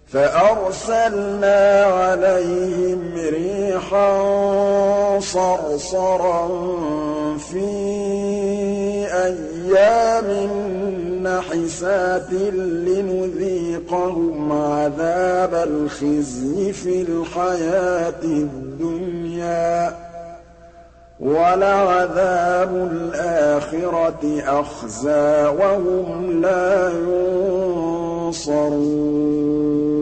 فَأَرْسَلْنَا عَلَيْهِمْ رِيحًا صَرْصَرًا فِي أَيَّامٍ نَّحِسَاتٍ لِّنُذِيقَهُمْ عَذَابَ الْخِزْيِ فِي الْحَيَاةِ الدُّنْيَا ۖ وَلَعَذَابُ الْآخِرَةِ أَخْزَىٰ وَهُمْ لَا يُنصَرُونَ